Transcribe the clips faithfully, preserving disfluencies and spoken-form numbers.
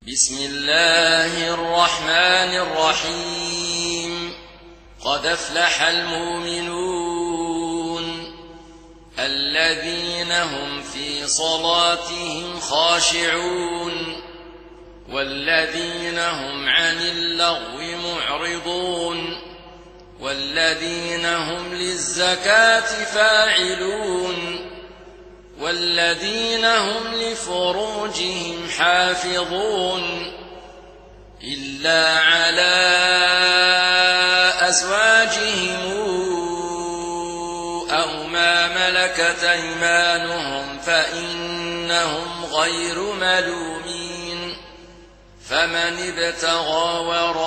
بسم الله الرحمن الرحيم. قد أفلح المؤمنون الذين هم في صلاتهم خاشعون والذين هم عن اللغو معرضون والذين هم للزكاة فاعلون والذين هم لفروجهم حافظون إلا على أزواجهم أو ما ملكت أيمانهم فإنهم غير ملومين. فمن ابتغى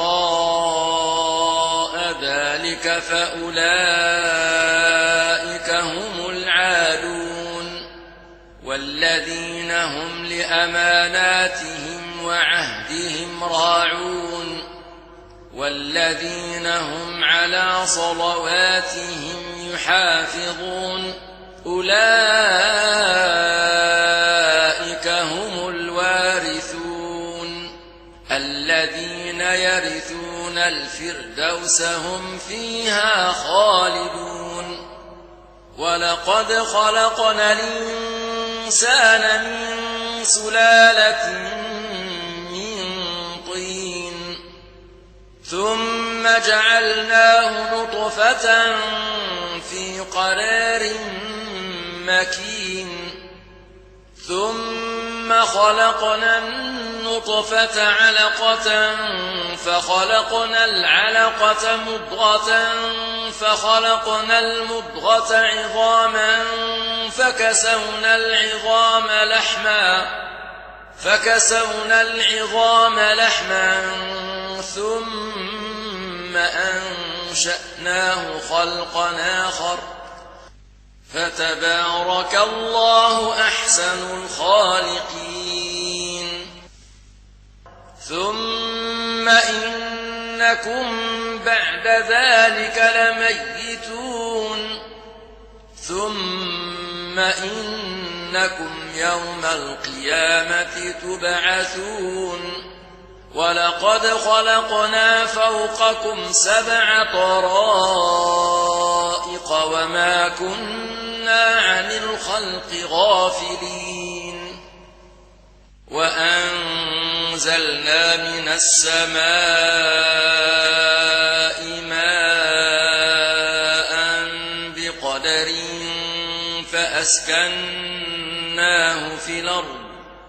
وراء ذلك فأولئك هم العادون والذين هم لأماناتهم وعهدهم راعون والذين هم على صلواتهم يحافظون أولئك هم الوارثون الذين يرثون الفردوس هم فيها خالدون. ولقد خلقنا الإنسان من سلالة من طين ثم جعلناه نطفة في قرار مكين ثم خلقنا النطفة علقة فخلقنا العلقة مضغة فخلقنا المضغة عظاما فكسونا العظام لحما فكسونا العظام لحما ثم أنشأناه خلقا آخر فتبارك الله أحسن الخالقين. ثم إنكم بعد ذلك لميتون ثم إنكم يوم القيامة تبعثون. ولقد خلقنا فوقكم سبع طرائق وما كنا عن الخلق غافلين. وأنزلنا من السماء ماء بقدر فأسكناه في الأرض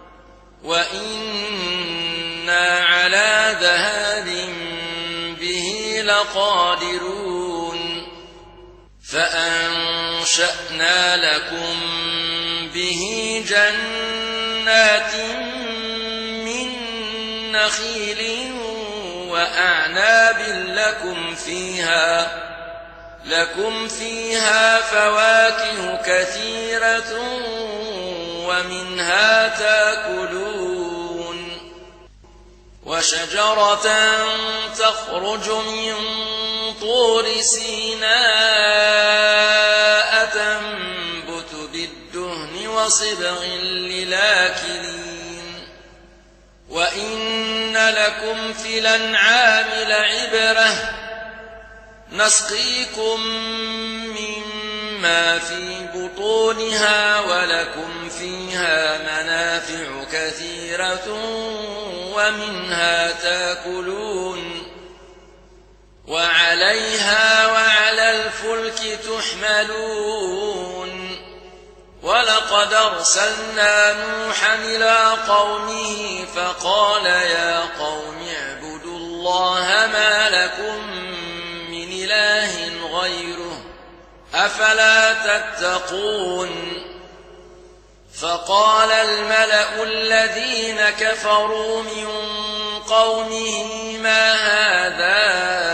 وإنا على ذهاب به لقادرون. فأنشأنا لكم به جنات من نخيل وأعناب لكم فيها لكم فيها فواكه كثيرة ومنها تأكلون. وشجرة تخرج من طور سيناء تنبت بالدهن وصبغ للآكلين. وإن لكم في الأنعام لعبرة نسقيكم مما في بطونها ولكم فيها منافع كثيرة ومنها تأكلون وعليها وعلى الفلك تحملون. ولقد أرسلنا نوحا إلى قومه فقال يا قوم اعبدوا الله ما لكم من إله غيره أفلا تتقون. فقال الملأ الذين كفروا من قومه ما هذا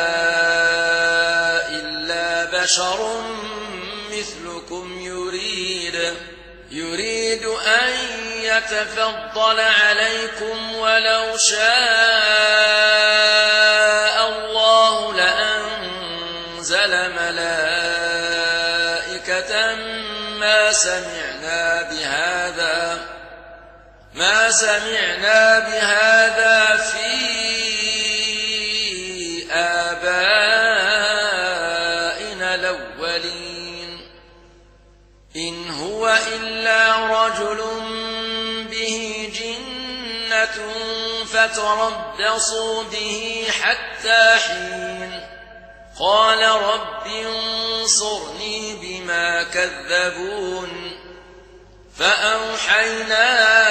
إلا بشر مثلكم يريد يريد أن يتفضل عليكم ولو شاء الله لأنزل ملائكة ما سمعنا بهذا ما سمعنا بهذا فتنة فتربصوا به حتى حين قال رب انصرني بما كذبون فأوحينا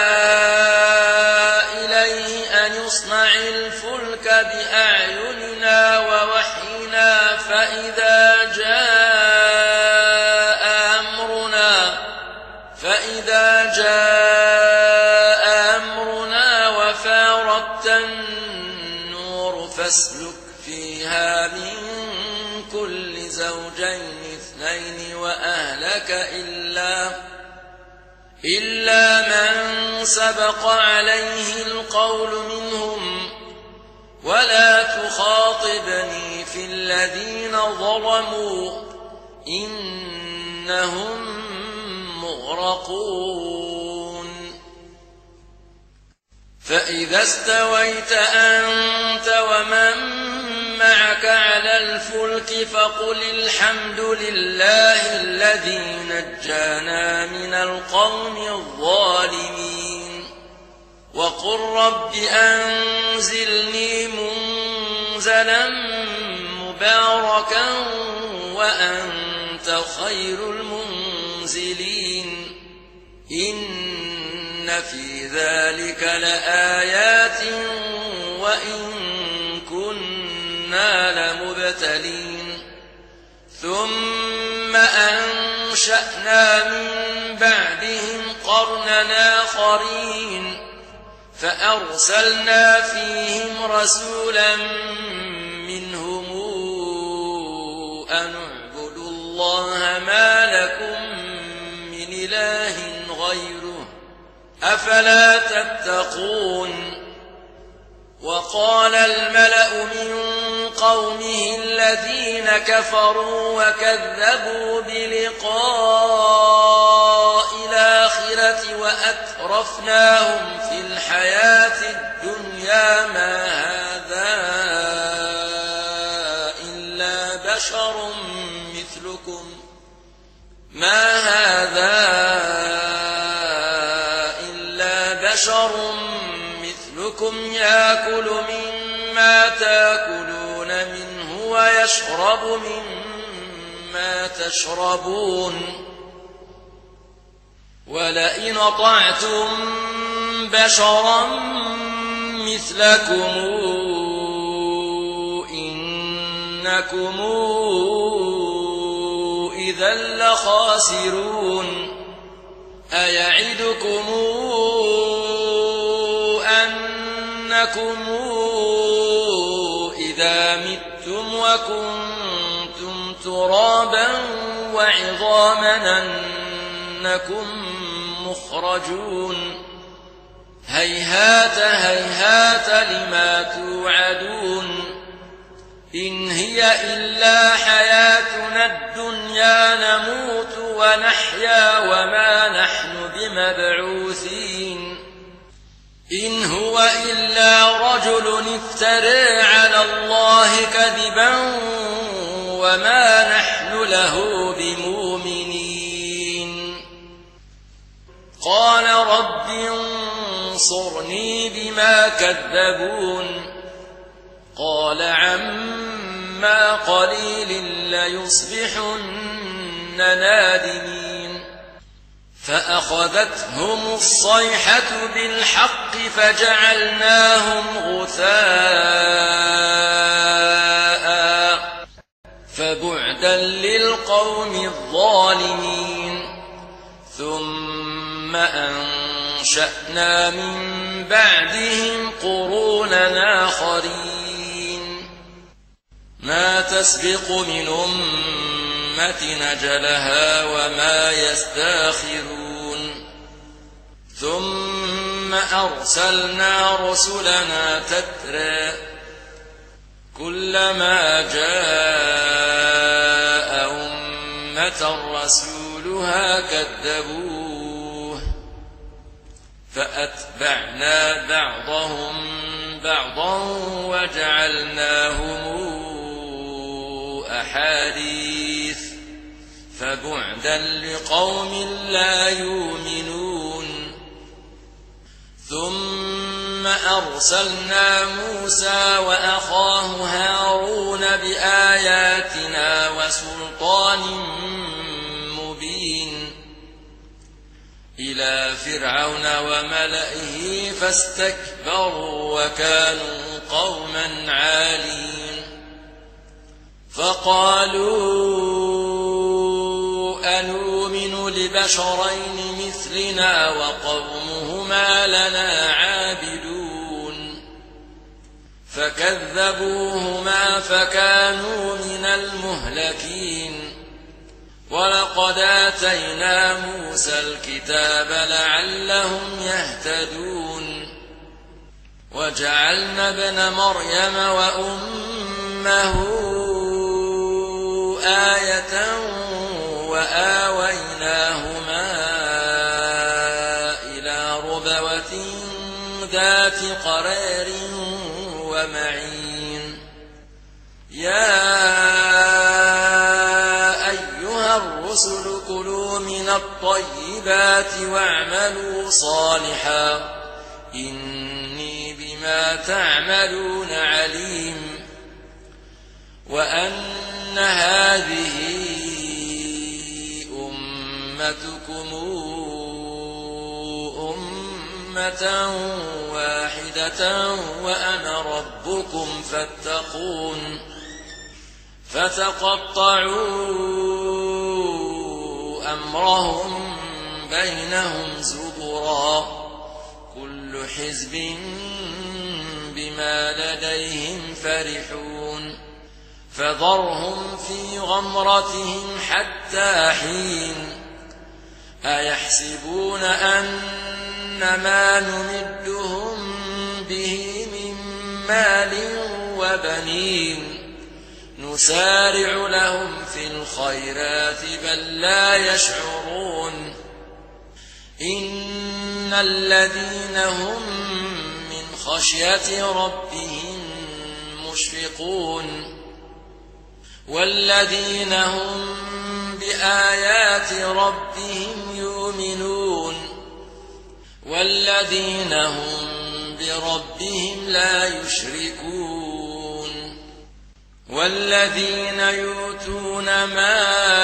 إليه أن يصنع الفلك بأعيننا ووحينا فإذا جاء أمرنا فإذا جاء أمرنا وفارت النور فاسلك فيها من كل زوجين اثنين وأهلك إلا إلا من سبق عليه القول منهم ولا تخاطبني في الذين ظلموا إنهم مغرقون فإذا استويت أنت ومن معك على الفلك فقل الحمد لله الذي نجانا من القوم الظالمين وقل رب أنزلني منزلا مباركا وأنت خير المنزلين إن في ذلك لآيات وإن كنا لمبتلين ثم أنشأنا من بعدهم قرننا آخرين فأرسلنا فيهم رسولا منهم أن اعبدوا الله ما لكم من إله غيره أفلا تتقون وقال الملأ من قومه الذين كفروا وكذبوا بلقاء الآخرة وأترفناهم في الحياة الدنيا ما هذا إلا بشر مثلكم ما هذا إلا بشر مثلكم يأكل مما تأكلون منه ويشرب مما تشربون ولئن أطعتم بشرا مثلكم إنكم إذا لخاسرون أيعدكم أنكم إذا متم وكنتم ترابا وعظاما أنكم مخرجون هيهات هيهات لما توعدون إن هي إلا حياتنا الدنيا نموت ونحيا وما نحن بمبعوثين إن هو إلا رجل افترى على الله كذبا وما نحن له بمؤمنين قال رب انصرني بما كذبون قال عما قليل ليصبحن نادمين فأخذتهم الصيحة بالحق فجعلناهم غثاء فبعدا للقوم الظالمين ثم أنشأنا من بعدهم قرونا آخرين ما تسبق من أمة نجلها وما يستاخرون ثم أرسلنا رسلنا تترى كلما جاء أمة رسولها كذبوه فأتبعنا بعضهم بعضا وجعلناهم أحاديث فبعدا لقوم لا يؤمنون ثم ثم أرسلنا موسى وأخاه هارون بآياتنا وسلطان مبين إلى فرعون وملئه فاستكبروا وكانوا قوما عالين فقالوا أنؤمن لبشرين مثلنا وقومهما لنا عابدون فكذبوهما فكانوا من المهلكين ولقد آتينا موسى الكتاب لعلهم يهتدون وجعلنا ابن مريم وأمه آية وآويناهما إلى ربوة ذات قرار ومعين يا أيها الرسل كلوا من الطيبات واعملوا صالحا إني بما تعملون عليم وأن هذه أمتكم أمة واحدة وأنا ربكم فاتقون فتقطعوا أمرهم بينهم زبرا كل حزب بما لديهم فرحون فذرهم في غمرتهم حتى حين أيحسبون أن ما نمدهم به من مال وبنين نسارع لهم في الخيرات بل لا يشعرون إن الذين هم من خشية ربهم مشفقون والذين هم بآيات ربهم يؤمنون والذين هم بربهم لا يشركون والذين يؤتون ما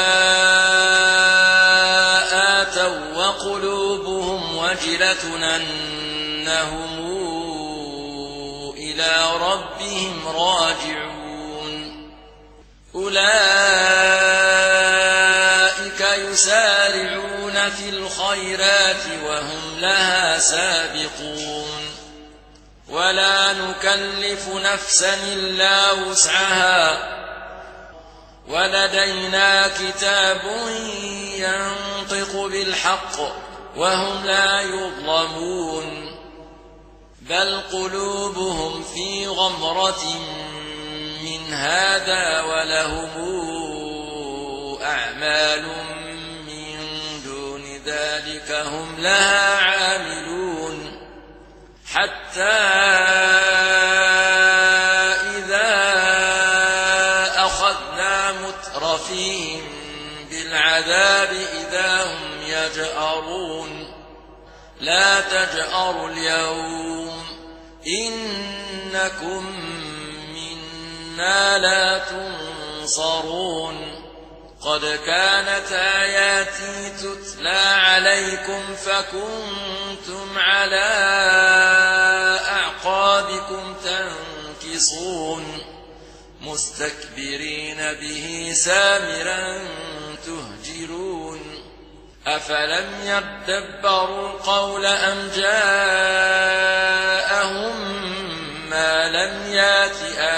آتوا وقلوبهم وجلة أنهم إلى ربهم راجعون أولئك يسارعون في الخيرات وهم لها سابقون ولا نكلف نفسا إلا وسعها ولدينا كتاب ينطق بالحق وهم لا يظلمون بل قلوبهم في غمرة من هذا ولهم أعمال من دون ذلك هم لها عاملون حتى إذا أخذنا مترفيهم بالعذاب إذا هم يجأرون لا تجأروا اليوم إنكم لا تنصرون قد كانت آياتي تتلى عليكم فكنتم على أعقابكم تنكصون مستكبرين به سامرا تهجرون أفلم يدبروا القول أم جاءهم ما لم يات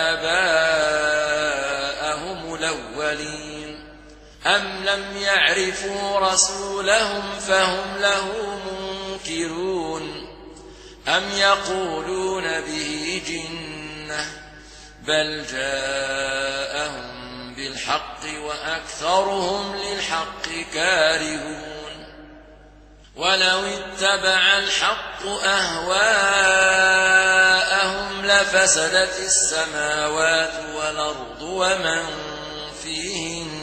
آباءهم الأولين أم لم يعرفوا رسولهم فهم له منكرون أم يقولون به جنة بل جاءهم بالحق وأكثرهم للحق كارهون ولو اتبع الحق أهواءهم لفسدت السماوات والأرض ومن فيهن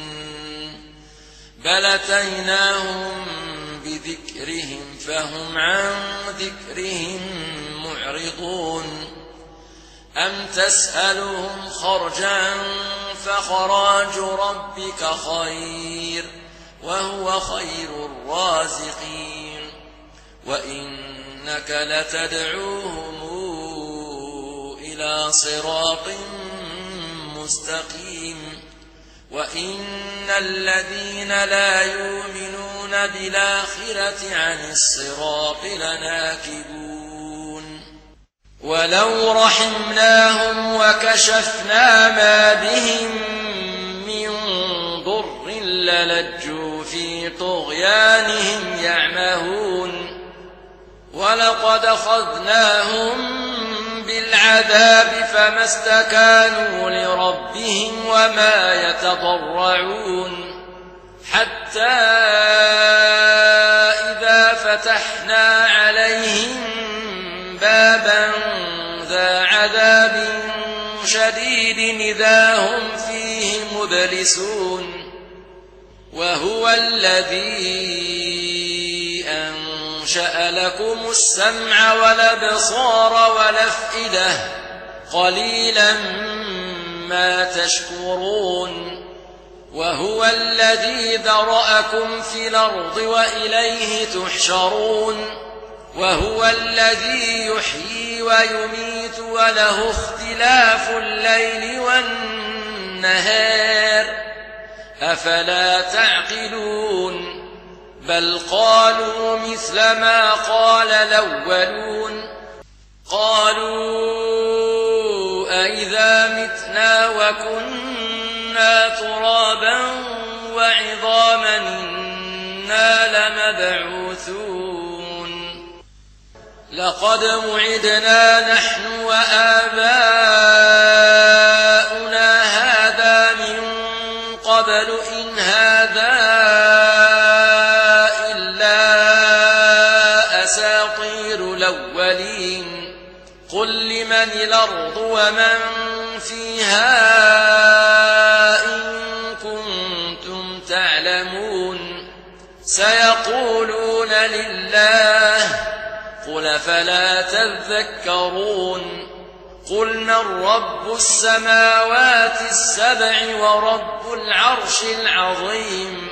بل أتيناهم بذكرهم فهم عن ذكرهم معرضون معرضون أم تسألهم خرجا فخراج ربك خير وهو خير الرازقين وإنك لتدعوهم إلى صراط مستقيم وإن الذين لا يؤمنون بالآخرة عن الصراط لناكبون ولو رحمناهم وكشفنا ما بهم من ضر للجوا في طغيانهم يعمهون ولقد أخذناهم بالعذاب فما استكانوا لربهم وما يتضرعون حتى إذا فتحنا عليهم بابا ذا عذاب شديد إذا هم فيه مبلسون وهو الذي أنشأ لكم السمع والأبصار والأفئدة قليلا ما تشكرون وهو الذي ذرأكم في الأرض وإليه تحشرون وهو الذي يحيي ويميت وله اختلاف الليل والنهار أفلا تعقلون بل قالوا مثل ما قال الأولون قالوا أئذا متنا وكنا ترابا وعظاما إنا لمبعوثون لقد وعدنا نحن وآباؤنا هذا من قبل إن هذا إلا أساطير الأولين قل لمن الأرض ومن فيها إن كنتم تعلمون سيقولون لله قل فلا تذكرون قل من رب السماوات السبع ورب العرش العظيم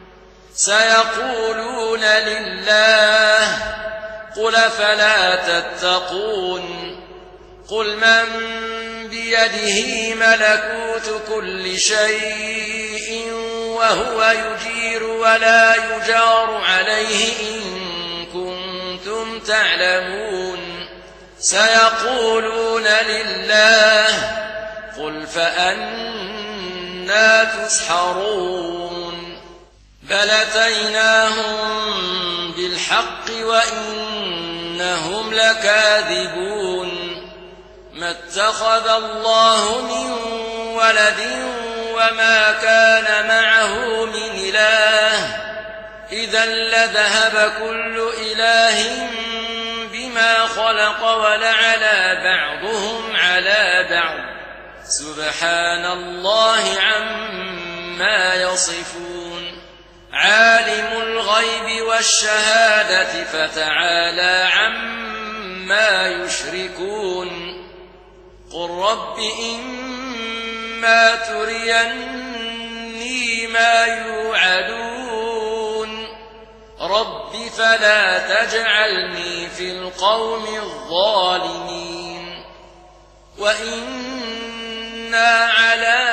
سيقولون لله قل فلا تتقون قل من بيده ملكوت كل شيء وهو يجير ولا يجار عليه إن كنتم تعلمون سيقولون لله قل فأنى تسحرون بل أتيناهم بالحق وإنهم لكاذبون ما اتخذ الله من ولد وما كان معه من إله إذا لذهب كل إله بما خلق ولعلى بعضهم على بعض سبحان الله عما يصفون عالم الغيب والشهادة فتعالى عما يشركون قل رب إما تريني ما يوعدون رب فلا تجعلني في القوم الظالمين وإنا على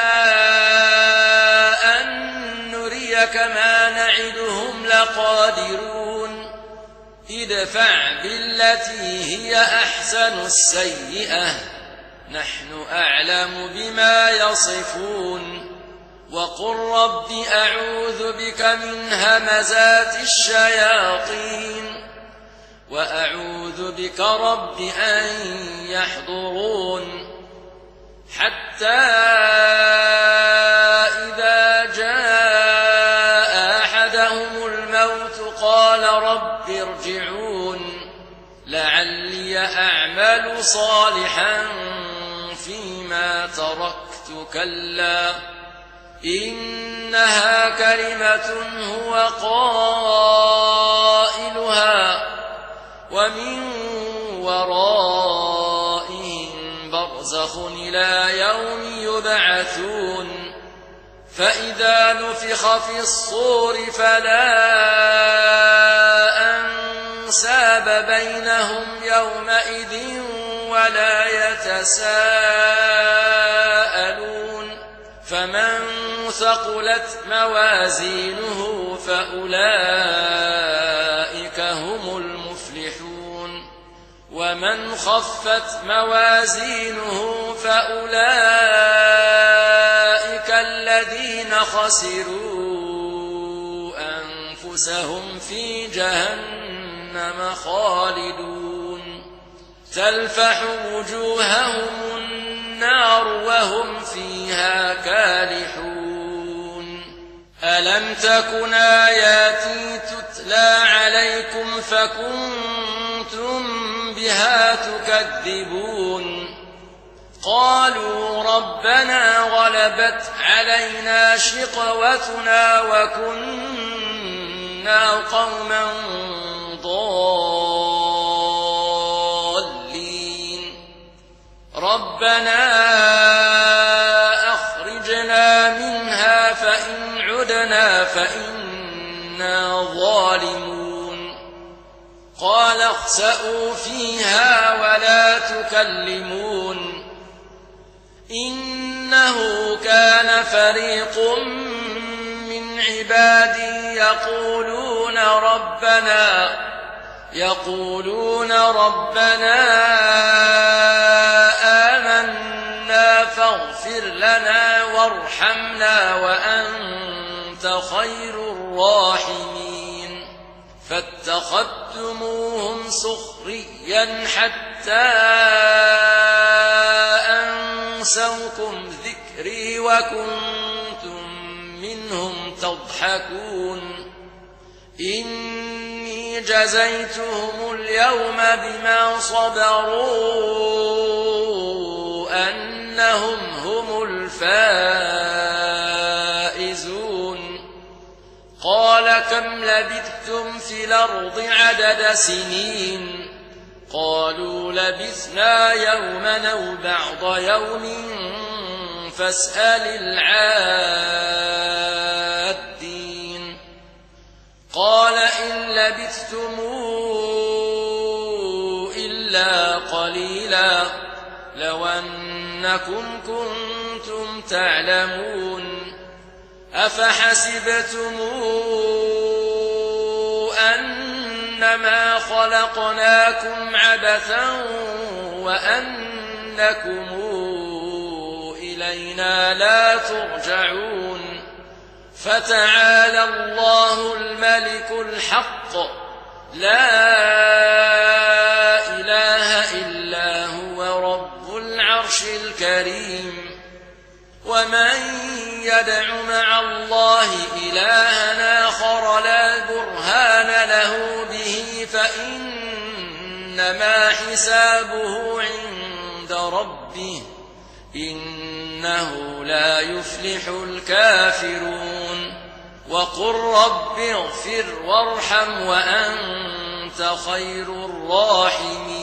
أن نريك ما نعدهم لقادرون ادفع بالتي هي أحسن السيئة نحن أعلم بما يصفون وقل رب أعوذ بك من همزات الشياطين وأعوذ بك رب أن يحضرون حتى إذا جاء أحدهم الموت قال رب ارجعون لعلي أعمل صالحا فيما تركت كلا إنها كلمة هو قائلها ومن ورائهم برزخ إلى يوم يبعثون فإذا نفخ في الصور فلا أنساب بينهم يومئذ ولا يتساءلون فمن ثقلت موازينه فأولئك هم المفلحون ومن خفت موازينه فأولئك الذين خسروا أنفسهم في جهنم خالدون تلفح وجوههم النار وهم فيها كالحون ألم تكن آياتي تتلى عليكم فكنتم بها تكذبون قالوا ربنا غلبت علينا شقوتنا وكنا قوما ضالين ربنا أخرجنا منها فإن عدنا فإنا ظالمون قال اخسئوا فيها ولا تكلمون إنه كان فريق من عبادي يقولون ربنا يقولون ربنا آمنا فاغفر لنا وارحمنا وأنت خير الراحمين فاتخذتموهم سخريا حتى أنسوكم ذكري وكنتم منهم تضحكون إني جزيتهم اليوم بما صبروا أنهم هم الفائزون قال كم لبثتم في الأرض عدد سنين قالوا لبثنا يوما أو بعض يوم فاسأل العادين قال إن لبثتم إلا قليلا لو أنكم كنتم تعلمون أفحسبتم أنما خلقناكم عبثا وأنكم إلينا لا ترجعون فتعالى الله الملك الحق لا إله إلا هو رب العرش الكريم ومن يدع مع الله إلها آخر لا برهان له به فإنما حسابه عند ربه إنه لا يفلح الكافرون وقل رب اغفر وارحم وأنت خير الراحمين